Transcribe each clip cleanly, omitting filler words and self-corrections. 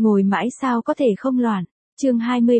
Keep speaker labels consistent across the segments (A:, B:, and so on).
A: Ngồi mãi sao có thể không loạn. Chương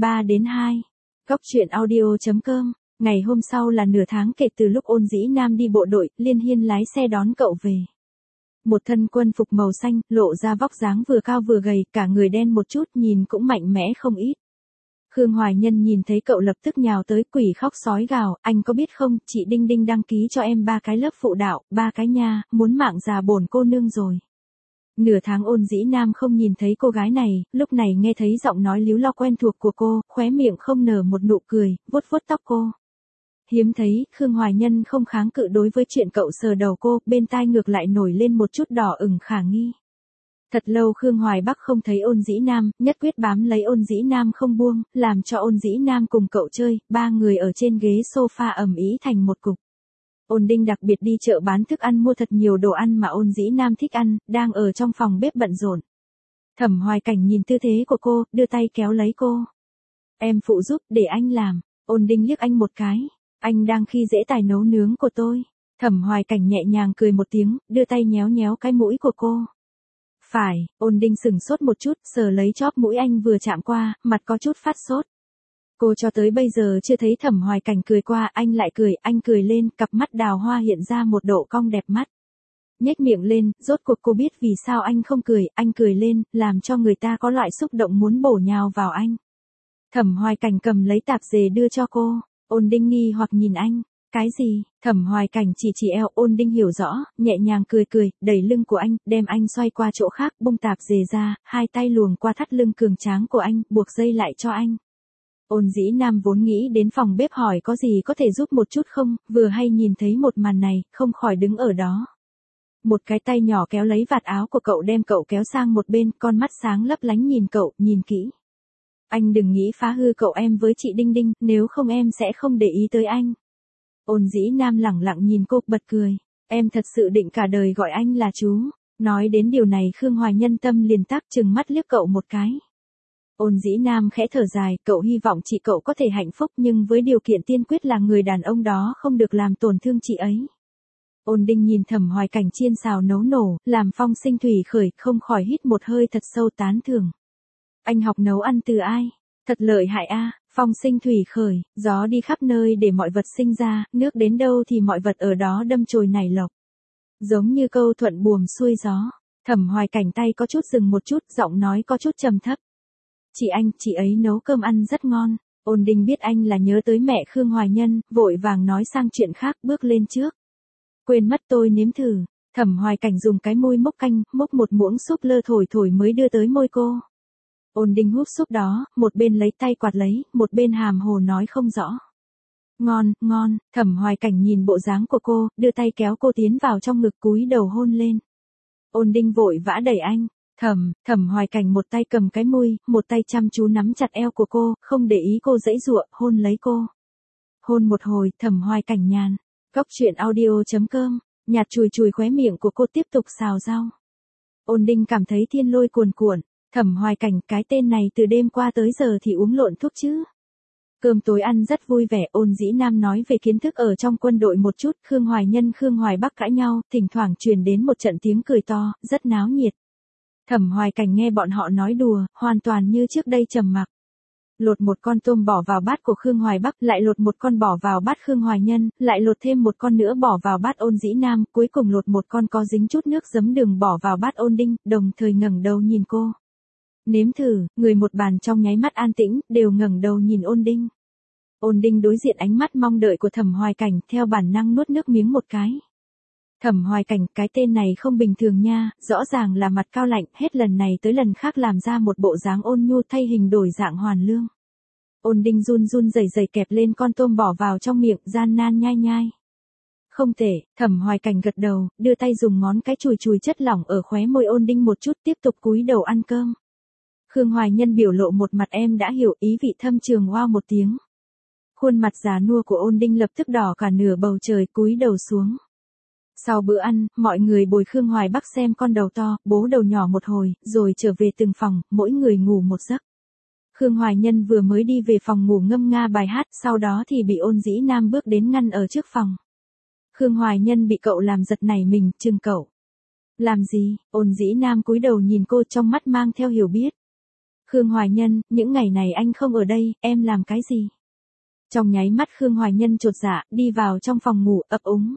A: 23-2. Góc truyện audio.com. Ngày hôm sau là nửa tháng kể từ lúc Ôn Dĩ Nam đi bộ đội, Liên Hiên lái xe đón cậu về. Một thân quân phục màu xanh, lộ ra vóc dáng vừa cao vừa gầy, cả người đen một chút, nhìn cũng mạnh mẽ không ít. Khương Hoài Nhân nhìn thấy cậu lập tức nhào tới, quỷ khóc sói gào, anh có biết không, chị Đinh Đinh đăng ký cho em 3 cái lớp phụ đạo, 3 cái nha, muốn mạng già bổn cô nương rồi. Nửa tháng Ôn Dĩ Nam không nhìn thấy cô gái này, lúc này nghe thấy giọng nói líu lo quen thuộc của cô, khóe miệng không nở một nụ cười, vuốt vuốt tóc cô. Hiếm thấy, Khương Hoài Nhân không kháng cự đối với chuyện cậu sờ đầu cô, bên tai ngược lại nổi lên một chút đỏ ửng khả nghi. Thật lâu Khương Hoài Bắc không thấy Ôn Dĩ Nam, nhất quyết bám lấy Ôn Dĩ Nam không buông, làm cho Ôn Dĩ Nam cùng cậu chơi, 3 người ở trên ghế sofa ầm ĩ thành một cục. Ôn Đinh đặc biệt đi chợ bán thức ăn mua thật nhiều đồ ăn mà Ôn Dĩ Nam thích ăn, đang ở trong phòng bếp bận rộn. Thẩm Hoài Cảnh nhìn tư thế của cô, đưa tay kéo lấy cô. Em phụ giúp, để anh làm. Ôn Đinh liếc anh một cái. Anh đang khi dễ tài nấu nướng của tôi. Thẩm Hoài Cảnh nhẹ nhàng cười một tiếng, đưa tay nhéo nhéo cái mũi của cô. Phải, Ôn Đinh sửng sốt một chút, sờ lấy chóp mũi anh vừa chạm qua, mặt có chút phát sốt. Cô cho tới bây giờ chưa thấy Thẩm Hoài Cảnh cười qua, anh lại cười, anh cười lên, cặp mắt đào hoa hiện ra một độ cong đẹp mắt. Nhếch miệng lên, rốt cuộc cô biết vì sao anh không cười, anh cười lên, làm cho người ta có loại xúc động muốn bổ nhào vào anh. Thẩm Hoài Cảnh cầm lấy tạp dề đưa cho cô, Ôn Đinh nghi hoặc nhìn anh, cái gì, Thẩm Hoài Cảnh chỉ eo, Ôn Đinh hiểu rõ, nhẹ nhàng cười cười, đẩy lưng của anh, đem anh xoay qua chỗ khác, bung tạp dề ra, hai tay luồn qua thắt lưng cường tráng của anh, buộc dây lại cho anh. Ôn Dĩ Nam vốn nghĩ đến phòng bếp hỏi có gì có thể giúp một chút không, vừa hay nhìn thấy một màn này, không khỏi đứng ở đó. Một cái tay nhỏ kéo lấy vạt áo của cậu đem cậu kéo sang một bên, con mắt sáng lấp lánh nhìn cậu, nhìn kỹ. Anh đừng nghĩ phá hư cậu em với chị Đinh Đinh, nếu không em sẽ không để ý tới anh. Ôn Dĩ Nam lẳng lặng nhìn cô, bật cười. Em thật sự định cả đời gọi anh là chú. Nói đến điều này Khương Hoài Nhân tâm liền tắc chừng mắt liếc cậu một cái. Ôn Dĩ Nam khẽ thở dài, cậu hy vọng chị cậu có thể hạnh phúc nhưng với điều kiện tiên quyết là người đàn ông đó không được làm tổn thương chị ấy. Ôn Đinh nhìn Thẩm Hoài Cảnh chiên xào nấu nổ, làm phong sinh thủy khởi, không khỏi hít một hơi thật sâu tán thưởng. Anh học nấu ăn từ ai? Thật lợi hại a, phong sinh thủy khởi, gió đi khắp nơi để mọi vật sinh ra, nước đến đâu thì mọi vật ở đó đâm chồi nảy lộc. Giống như câu thuận buồm xuôi gió. Thẩm Hoài Cảnh tay có chút dừng một chút, giọng nói có chút trầm thấp. Chị ấy nấu cơm ăn rất ngon. Ôn Đinh biết anh là nhớ tới mẹ Khương Hoài Nhân, vội vàng nói sang chuyện khác, bước lên trước. Quên mất tôi nếm thử. Thẩm Hoài Cảnh dùng cái môi múc canh, múc một muỗng súp lơ thổi mới đưa tới môi cô. Ôn Đinh húp súp đó, một bên lấy tay quạt lấy, một bên hàm hồ nói không rõ. Ngon, ngon, Thẩm Hoài Cảnh nhìn bộ dáng của cô, đưa tay kéo cô tiến vào trong ngực cúi đầu hôn lên. Ôn Đinh vội vã đẩy anh. Thẩm Hoài Cảnh một tay cầm cái môi, một tay chăm chú nắm chặt eo của cô, không để ý cô giãy giụa, hôn lấy cô. Hôn một hồi, Thẩm Hoài Cảnh nhàn. Góc truyện audio.com. Nhạt chùi chùi khóe miệng của cô tiếp tục xào rau. Ôn Đinh cảm thấy thiên lôi cuồn cuộn. Thẩm Hoài Cảnh, cái tên này từ đêm qua tới giờ thì uống lộn thuốc chứ. Cơm tối ăn rất vui vẻ, Ôn Dĩ Nam nói về kiến thức ở trong quân đội một chút, Khương Hoài Nhân Khương Hoài Bắc cãi nhau, thỉnh thoảng truyền đến một trận tiếng cười to, rất náo nhiệt. Thẩm Hoài Cảnh nghe bọn họ nói đùa, hoàn toàn như trước đây trầm mặc. Lột một con tôm bỏ vào bát của Khương Hoài Bắc, lại lột một con bỏ vào bát Khương Hoài Nhân, lại lột thêm một con nữa bỏ vào bát Ôn Dĩ Nam, cuối cùng lột một con có dính chút nước giấm đường bỏ vào bát Ôn Đinh, đồng thời ngẩng đầu nhìn cô. Nếm thử, người một bàn trong nháy mắt an tĩnh, đều ngẩng đầu nhìn Ôn Đinh. Ôn Đinh đối diện ánh mắt mong đợi của Thẩm Hoài Cảnh, theo bản năng nuốt nước miếng một cái. Thẩm Hoài Cảnh, cái tên này không bình thường nha, rõ ràng là mặt cao lạnh, hết lần này tới lần khác làm ra một bộ dáng ôn nhu thay hình đổi dạng hoàn lương. Ôn Đinh run run rẩy rẩy kẹp lên con tôm bỏ vào trong miệng, gian nan nhai nhai. Không tệ, Thẩm Hoài Cảnh gật đầu, đưa tay dùng ngón cái chùi chùi chất lỏng ở khóe môi Ôn Đinh một chút, tiếp tục cúi đầu ăn cơm. Khương Hoài Nhân biểu lộ một mặt em đã hiểu, ý vị thâm trường wow một tiếng. Khuôn mặt già nua của Ôn Đinh lập tức đỏ cả nửa bầu trời, cúi đầu xuống. Sau bữa ăn, mọi người bồi Khương Hoài Bắc xem con đầu to, bố đầu nhỏ một hồi, rồi trở về từng phòng, mỗi người ngủ một giấc. Khương Hoài Nhân vừa mới đi về phòng ngủ ngâm nga bài hát, sau đó thì bị Ôn Dĩ Nam bước đến ngăn ở trước phòng. Khương Hoài Nhân bị cậu làm giật nảy mình, chừng cậu. Làm gì? Ôn Dĩ Nam cúi đầu nhìn cô, trong mắt mang theo hiểu biết. Khương Hoài Nhân, những ngày này anh không ở đây, em làm cái gì? Trong nháy mắt Khương Hoài Nhân chột dạ, đi vào trong phòng ngủ, ấp úng.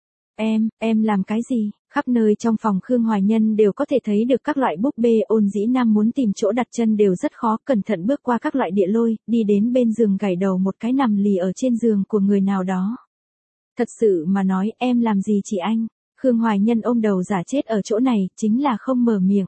A: Em làm cái gì? Khắp nơi trong phòng Khương Hoài Nhân đều có thể thấy được các loại búp bê. Ôn Dĩ Nam muốn tìm chỗ đặt chân đều rất khó, cẩn thận bước qua các loại địa lôi, đi đến bên giường gảy đầu một cái nằm lì ở trên giường của người nào đó. Thật sự mà nói, em làm gì chị anh? Khương Hoài Nhân ôm đầu giả chết ở chỗ này, chính là không mở miệng.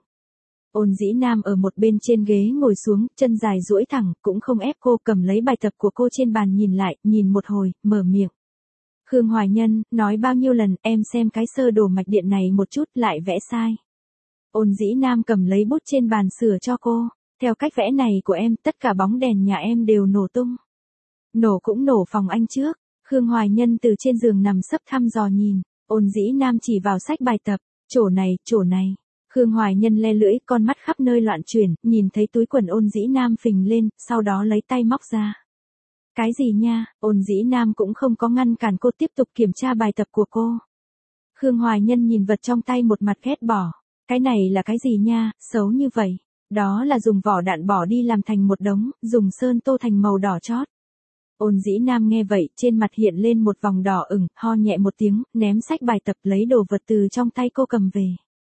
A: Ôn Dĩ Nam ở một bên trên ghế ngồi xuống, chân dài duỗi thẳng, cũng không ép cô, cầm lấy bài tập của cô trên bàn nhìn lại, nhìn một hồi, mở miệng. Khương Hoài Nhân, nói bao nhiêu lần, em xem cái sơ đồ mạch điện này một chút, lại vẽ sai. Ôn Dĩ Nam cầm lấy bút trên bàn sửa cho cô. Theo cách vẽ này của em, tất cả bóng đèn nhà em đều nổ tung. Nổ cũng nổ phòng anh trước. Khương Hoài Nhân từ trên giường nằm sấp thăm dò nhìn. Ôn Dĩ Nam chỉ vào sách bài tập. Chỗ này. Khương Hoài Nhân le lưỡi, con mắt khắp nơi loạn chuyển, nhìn thấy túi quần Ôn Dĩ Nam phình lên, sau đó lấy tay móc ra. Cái gì nha? Ôn Dĩ Nam cũng không có ngăn cản cô tiếp tục kiểm tra bài tập của cô. Khương Hoài Nhân nhìn vật trong tay một mặt ghét bỏ. Cái này là cái gì nha, xấu như vậy. Đó là dùng vỏ đạn bỏ đi làm thành một đống, dùng sơn tô thành màu đỏ chót. Ôn Dĩ Nam nghe vậy, trên mặt hiện lên một vòng đỏ ửng, ho nhẹ một tiếng, ném sách bài tập lấy đồ vật từ trong tay cô cầm về.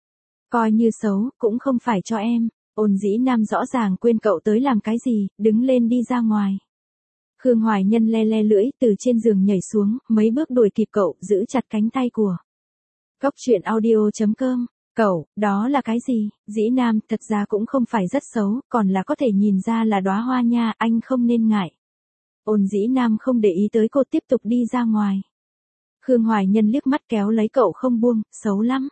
A: Coi như xấu, cũng không phải cho em. Ôn Dĩ Nam rõ ràng quên cậu tới làm cái gì, đứng lên đi ra ngoài. Khương Hoài Nhân le le lưỡi, từ trên giường nhảy xuống, mấy bước đuổi kịp cậu, giữ chặt cánh tay của. Cốc truyện audio.com. Cậu, đó là cái gì? Dĩ Nam, thật ra cũng không phải rất xấu, còn là có thể nhìn ra là đóa hoa nha, anh không nên ngại. Ôn Dĩ Nam không để ý tới cô, tiếp tục đi ra ngoài. Khương Hoài Nhân liếc mắt kéo lấy cậu không buông, xấu lắm.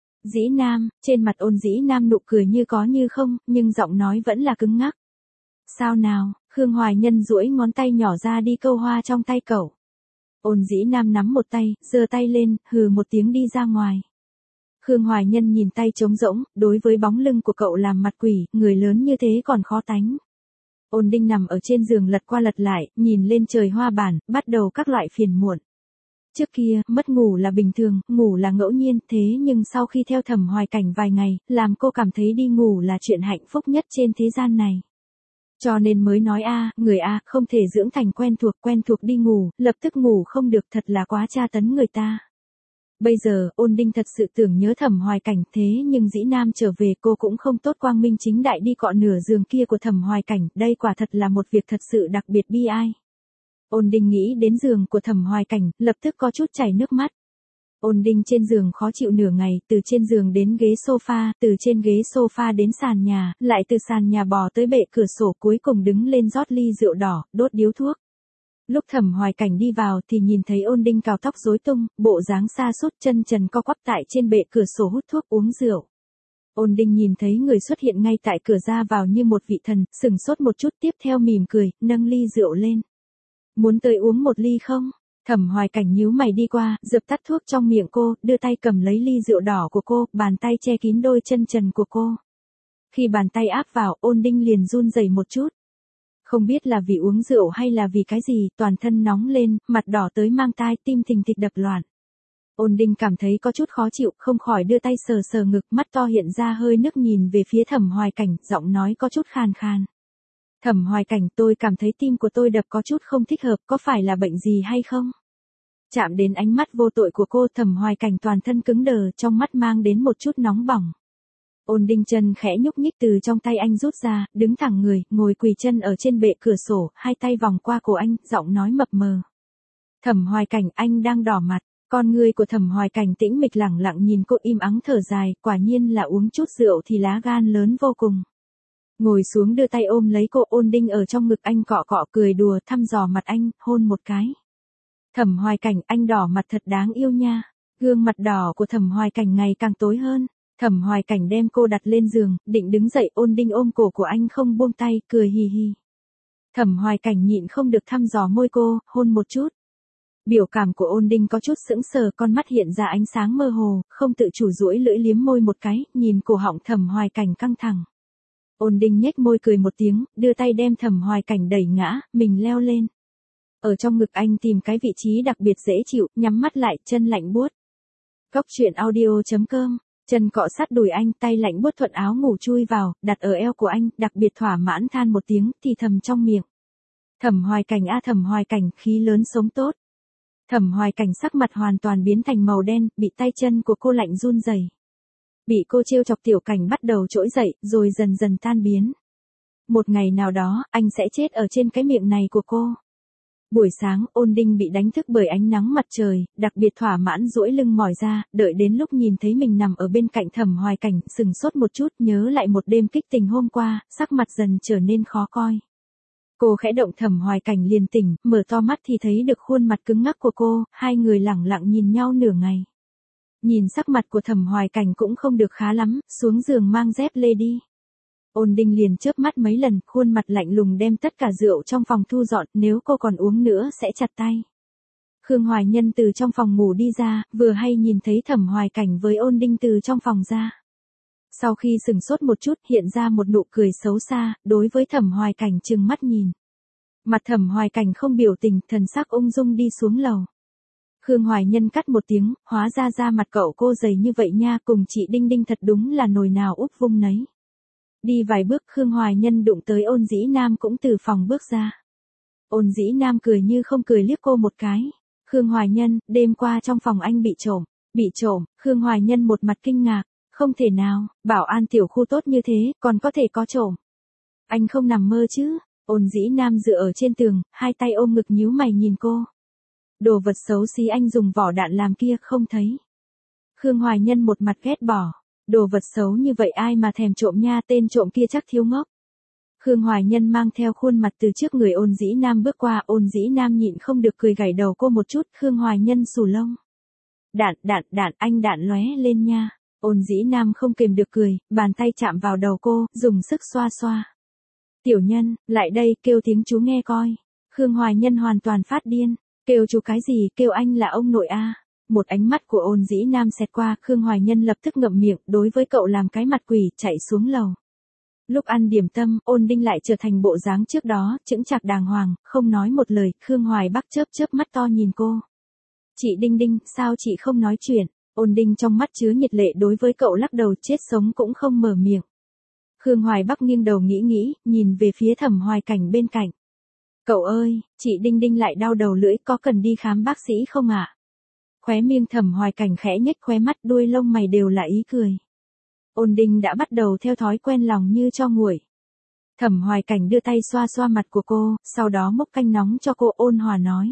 A: Dĩ Nam, trên mặt Ôn Dĩ Nam nụ cười như có như không, nhưng giọng nói vẫn là cứng ngắc. Sao nào? Khương Hoài Nhân duỗi ngón tay nhỏ ra đi câu hoa trong tay cậu. Ôn Dĩ Nam nắm một tay, giơ tay lên, hừ một tiếng đi ra ngoài. Khương Hoài Nhân nhìn tay trống rỗng, đối với bóng lưng của cậu làm mặt quỷ, người lớn như thế còn khó tánh. Ôn Đinh nằm ở trên giường lật qua lật lại, nhìn lên trời hoa bản, bắt đầu các loại phiền muộn. Trước kia, mất ngủ là bình thường, ngủ là ngẫu nhiên, thế nhưng sau khi theo Thẩm Hoài Cảnh vài ngày, làm cô cảm thấy đi ngủ là chuyện hạnh phúc nhất trên thế gian này. Cho nên mới nói người không thể dưỡng thành quen thuộc đi ngủ, lập tức ngủ không được, thật là quá tra tấn người ta. Bây giờ, Ôn Đinh thật sự tưởng nhớ Thẩm Hoài Cảnh, thế nhưng Dĩ Nam trở về cô cũng không tốt quang minh chính đại đi cọ nửa giường kia của Thẩm Hoài Cảnh, đây quả thật là một việc thật sự đặc biệt bi ai. Ôn Đinh nghĩ đến giường của Thẩm Hoài Cảnh, lập tức có chút chảy nước mắt. Ôn Đinh trên giường khó chịu nửa ngày, từ trên giường đến ghế sofa, từ trên ghế sofa đến sàn nhà, lại từ sàn nhà bò tới bệ cửa sổ, cuối cùng đứng lên rót ly rượu đỏ, đốt điếu thuốc. Lúc Thẩm Hoài Cảnh đi vào thì nhìn thấy Ôn Đinh cào tóc rối tung, bộ dáng sa sút, chân trần co quắp tại trên bệ cửa sổ hút thuốc uống rượu. Ôn Đinh nhìn thấy người xuất hiện ngay tại cửa ra vào như một vị thần, sừng sốt một chút, tiếp theo mỉm cười, nâng ly rượu lên. Muốn tới uống một ly không? Thẩm Hoài Cảnh nhíu mày đi qua, dập tắt thuốc trong miệng cô, đưa tay cầm lấy ly rượu đỏ của cô, bàn tay che kín đôi chân trần của cô. Khi bàn tay áp vào, Ôn Đinh liền run rẩy một chút. Không biết là vì uống rượu hay là vì cái gì, toàn thân nóng lên, mặt đỏ tới mang tai, tim thình thịch đập loạn. Ôn Đinh cảm thấy có chút khó chịu, không khỏi đưa tay sờ sờ ngực, mắt to hiện ra hơi nước nhìn về phía Thẩm Hoài Cảnh, giọng nói có chút khàn khàn. Thẩm Hoài Cảnh, tôi cảm thấy tim của tôi đập có chút không thích hợp, có phải là bệnh gì hay không? Chạm đến ánh mắt vô tội của cô, Thẩm Hoài Cảnh toàn thân cứng đờ, trong mắt mang đến một chút nóng bỏng. Ôn Đinh chân khẽ nhúc nhích từ trong tay anh rút ra, đứng thẳng người, ngồi quỳ chân ở trên bệ cửa sổ, hai tay vòng qua cổ anh, giọng nói mập mờ. Thẩm Hoài Cảnh, anh đang đỏ mặt. Con người của Thẩm Hoài Cảnh tĩnh mịch lẳng lặng nhìn cô, im ắng thở dài, quả nhiên là uống chút rượu thì lá gan lớn vô cùng. Ngồi xuống đưa tay ôm lấy cô, Ôn Đinh ở trong ngực anh cọ cọ cười đùa, thăm dò mặt anh, hôn một cái. Thẩm Hoài Cảnh, anh đỏ mặt thật đáng yêu nha. Gương mặt đỏ của Thẩm Hoài Cảnh ngày càng tối hơn. Thẩm Hoài Cảnh đem cô đặt lên giường, định đứng dậy, Ôn Đinh ôm cổ của anh không buông tay, cười hì hì. Thẩm Hoài Cảnh nhịn không được thăm dò môi cô, hôn một chút. Biểu cảm của Ôn Đinh có chút sững sờ, con mắt hiện ra ánh sáng mơ hồ, không tự chủ duỗi lưỡi liếm môi một cái, nhìn cổ họng Thẩm Hoài Cảnh căng thẳng. Ôn Đinh nhếch môi cười một tiếng, đưa tay đem Thẩm Hoài Cảnh đẩy ngã, mình leo lên. Ở trong ngực anh tìm cái vị trí đặc biệt dễ chịu, nhắm mắt lại, chân lạnh buốt. Cốc truyện audio.com Chân cọ sát đùi anh, tay lạnh buốt thuận áo ngủ chui vào, đặt ở eo của anh, đặc biệt thỏa mãn than một tiếng, thì thầm trong miệng. Thẩm Hoài Cảnh a Thẩm Hoài Cảnh, khí lớn sống tốt. Thẩm Hoài Cảnh sắc mặt hoàn toàn biến thành màu đen, bị tay chân của cô lạnh run rẩy. Bị cô trêu chọc Tiểu Cảnh bắt đầu trỗi dậy, rồi dần dần tan biến. Một ngày nào đó, anh sẽ chết ở trên cái miệng này của cô. Buổi sáng, Ôn Đinh bị đánh thức bởi ánh nắng mặt trời, đặc biệt thỏa mãn duỗi lưng mỏi ra, đợi đến lúc nhìn thấy mình nằm ở bên cạnh Thẩm Hoài Cảnh, sừng sốt một chút, nhớ lại một đêm kích tình hôm qua, sắc mặt dần trở nên khó coi. Cô khẽ động, Thẩm Hoài Cảnh liền tỉnh, mở to mắt thì thấy được khuôn mặt cứng ngắc của cô, hai người lẳng lặng nhìn nhau nửa ngày. Nhìn sắc mặt của Thẩm Hoài Cảnh cũng không được khá lắm, xuống giường mang dép lê đi. Ôn Đinh liền chớp mắt mấy lần, khuôn mặt lạnh lùng đem tất cả rượu trong phòng thu dọn, nếu cô còn uống nữa sẽ chặt tay. Khương Hoài Nhân từ trong phòng ngủ đi ra, vừa hay nhìn thấy Thẩm Hoài Cảnh với Ôn Đinh từ trong phòng ra. Sau khi sừng sốt một chút, hiện ra một nụ cười xấu xa, đối với Thẩm Hoài Cảnh trừng mắt nhìn. Mặt Thẩm Hoài Cảnh không biểu tình, thần sắc ung dung đi xuống lầu. Khương Hoài Nhân cắt một tiếng, hóa ra da mặt cậu cô dày như vậy nha, cùng chị Đinh Đinh thật đúng là nồi nào úp vung nấy. Đi vài bước, Khương Hoài Nhân đụng tới Ôn Dĩ Nam cũng từ phòng bước ra. Ôn Dĩ Nam cười như không cười liếc cô một cái. Khương Hoài Nhân, đêm qua trong phòng anh bị trộm. Bị trộm? Khương Hoài Nhân một mặt kinh ngạc. Không thể nào, bảo an tiểu khu tốt như thế, còn có thể có trộm. Anh không nằm mơ chứ? Ôn Dĩ Nam dựa ở trên tường, hai tay ôm ngực nhíu mày nhìn cô. Đồ vật xấu xí anh dùng vỏ đạn làm kia không thấy. Khương Hoài Nhân một mặt ghét bỏ. Đồ vật xấu như vậy ai mà thèm trộm nha, tên trộm kia chắc thiếu ngốc. Khương Hoài Nhân mang theo khuôn mặt từ trước người Ôn Dĩ Nam bước qua, Ôn Dĩ Nam nhịn không được cười gảy đầu cô một chút, Khương Hoài Nhân xù lông. Đạn, anh đạn lóe lên nha. Ôn Dĩ Nam không kềm được cười, bàn tay chạm vào đầu cô, dùng sức xoa xoa. Tiểu Nhân, lại đây, kêu tiếng chú nghe coi. Khương Hoài Nhân hoàn toàn phát điên. Kêu chú cái gì, kêu anh là ông nội a. Một ánh mắt của Ôn Dĩ Nam xẹt qua, Khương Hoài Nhân lập tức ngậm miệng, đối với cậu làm cái mặt quỷ, chạy xuống lầu. Lúc ăn điểm tâm, Ôn Đinh lại trở thành bộ dáng trước đó, chững chạc đàng hoàng, không nói một lời, Khương Hoài Bắc chớp chớp mắt to nhìn cô. Chị Đinh Đinh, sao chị không nói chuyện? Ôn Đinh trong mắt chứa nhiệt lệ đối với cậu lắc đầu, chết sống cũng không mở miệng. Khương Hoài Bắc nghiêng đầu nghĩ, nhìn về phía Thẩm Hoài Cảnh bên cạnh. Cậu ơi, chị Đinh Đinh lại đau đầu lưỡi, có cần đi khám bác sĩ không ạ? Khóe miệng Thẩm Hoài Cảnh khẽ nhếch khóe mắt, đuôi lông mày đều là ý cười. Ôn Đinh đã bắt đầu theo thói quen lòng như cho nguội. Thẩm Hoài Cảnh đưa tay xoa xoa mặt của cô, sau đó múc canh nóng cho cô, ôn hòa nói.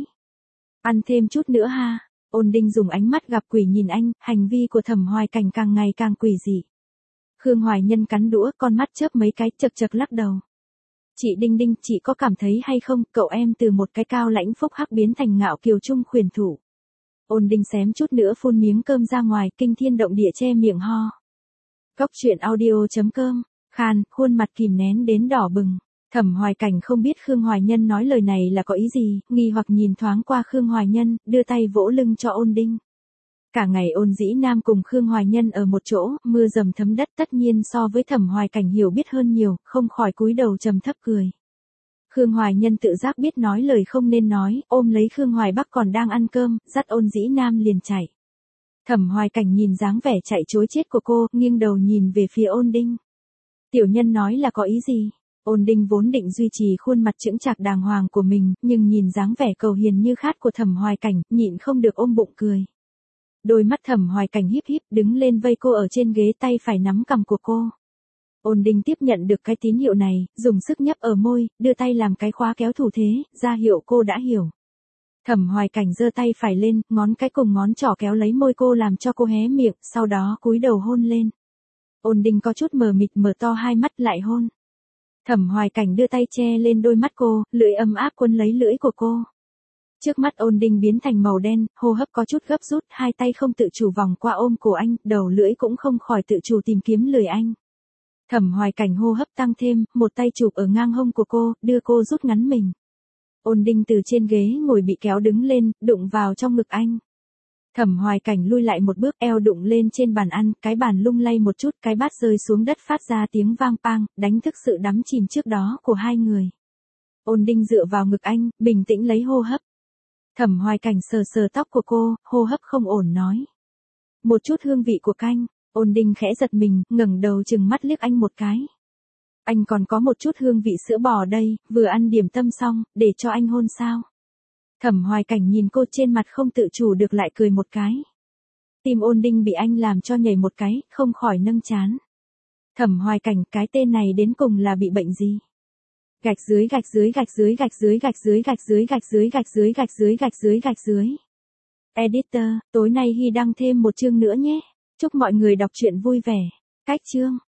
A: Ăn thêm chút nữa ha. Ôn Đinh dùng ánh mắt gặp quỷ nhìn anh, hành vi của Thẩm Hoài Cảnh càng ngày càng quỷ dị. Khương Hoài Nhân cắn đũa, con mắt chớp mấy cái, chật chật lắc đầu. Chị Đinh Đinh, chị có cảm thấy hay không, cậu em từ một cái cao lãnh phúc hắc biến thành ngạo kiều trung khuyển thủ. Ôn Đinh xém chút nữa phun miếng cơm ra ngoài, kinh thiên động địa che miệng ho. Cóc truyện audio.com, khan, khuôn mặt kìm nén đến đỏ bừng. Thẩm Hoài Cảnh không biết Khương Hoài Nhân nói lời này là có ý gì, nghi hoặc nhìn thoáng qua Khương Hoài Nhân, đưa tay vỗ lưng cho Ôn Đinh. Cả ngày Ôn Dĩ Nam cùng Khương Hoài Nhân ở một chỗ, mưa dầm thấm đất, tất nhiên so với Thẩm Hoài Cảnh hiểu biết hơn nhiều, không khỏi cúi đầu trầm thấp cười. Khương Hoài Nhân tự giác biết nói lời không nên nói, ôm lấy Khương Hoài Bắc còn đang ăn cơm, dắt Ôn Dĩ Nam liền chạy. Thẩm Hoài Cảnh nhìn dáng vẻ chạy trối chết của cô, nghiêng đầu nhìn về phía Ôn Đinh. Tiểu Nhân nói là có ý gì? Ôn Đinh vốn định duy trì khuôn mặt chững chạc đàng hoàng của mình, nhưng nhìn dáng vẻ cầu hiền như khát của Thẩm Hoài Cảnh, nhịn không được ôm bụng cười. Đôi mắt Thẩm Hoài Cảnh híp híp, đứng lên vây cô ở trên ghế, tay phải nắm cằm của cô. Ôn Đinh tiếp nhận được cái tín hiệu này, dùng sức nhấp ở môi, đưa tay làm cái khóa kéo thủ thế, ra hiệu cô đã hiểu. Thẩm Hoài Cảnh giơ tay phải lên, ngón cái cùng ngón trỏ kéo lấy môi cô làm cho cô hé miệng, sau đó cúi đầu hôn lên. Ôn Đinh có chút mờ mịt, mở to hai mắt lại hôn. Thẩm Hoài Cảnh đưa tay che lên đôi mắt cô, lưỡi ấm áp quấn lấy lưỡi của cô. Trước mắt Ôn Đinh biến thành màu đen, hô hấp có chút gấp rút, hai tay không tự chủ vòng qua ôm cổ anh, đầu lưỡi cũng không khỏi tự chủ tìm kiếm lưỡi anh. Thẩm Hoài Cảnh hô hấp tăng thêm, một tay chụp ở ngang hông của cô, đưa cô rút ngắn mình. Ôn Đinh từ trên ghế ngồi bị kéo đứng lên, đụng vào trong ngực anh. Thẩm Hoài Cảnh lui lại một bước, eo đụng lên trên bàn ăn, cái bàn lung lay một chút, cái bát rơi xuống đất phát ra tiếng vang pang, đánh thức sự đắm chìm trước đó của hai người. Ôn Đinh dựa vào ngực anh, bình tĩnh lấy hô hấp. Thẩm Hoài Cảnh sờ sờ tóc của cô, hô hấp không ổn nói. Một chút hương vị của canh. Ôn Đinh khẽ giật mình, ngẩng đầu chừng mắt liếc anh một cái. Anh còn có một chút hương vị sữa bò đây, vừa ăn điểm tâm xong, để cho anh hôn sao? Thẩm Hoài Cảnh nhìn cô trên mặt không tự chủ được lại cười một cái. Tim Ôn Đinh bị anh làm cho nhảy một cái, không khỏi nâng trán. Thẩm Hoài Cảnh, cái tên này đến cùng là bị bệnh gì? Gạch dưới gạch dưới gạch dưới gạch dưới gạch dưới gạch dưới gạch dưới gạch dưới gạch dưới gạch dưới gạch dưới. Editor, tối nay Hy đăng thêm một chương nữa nhé. Chúc mọi người đọc truyện vui vẻ. Cách chương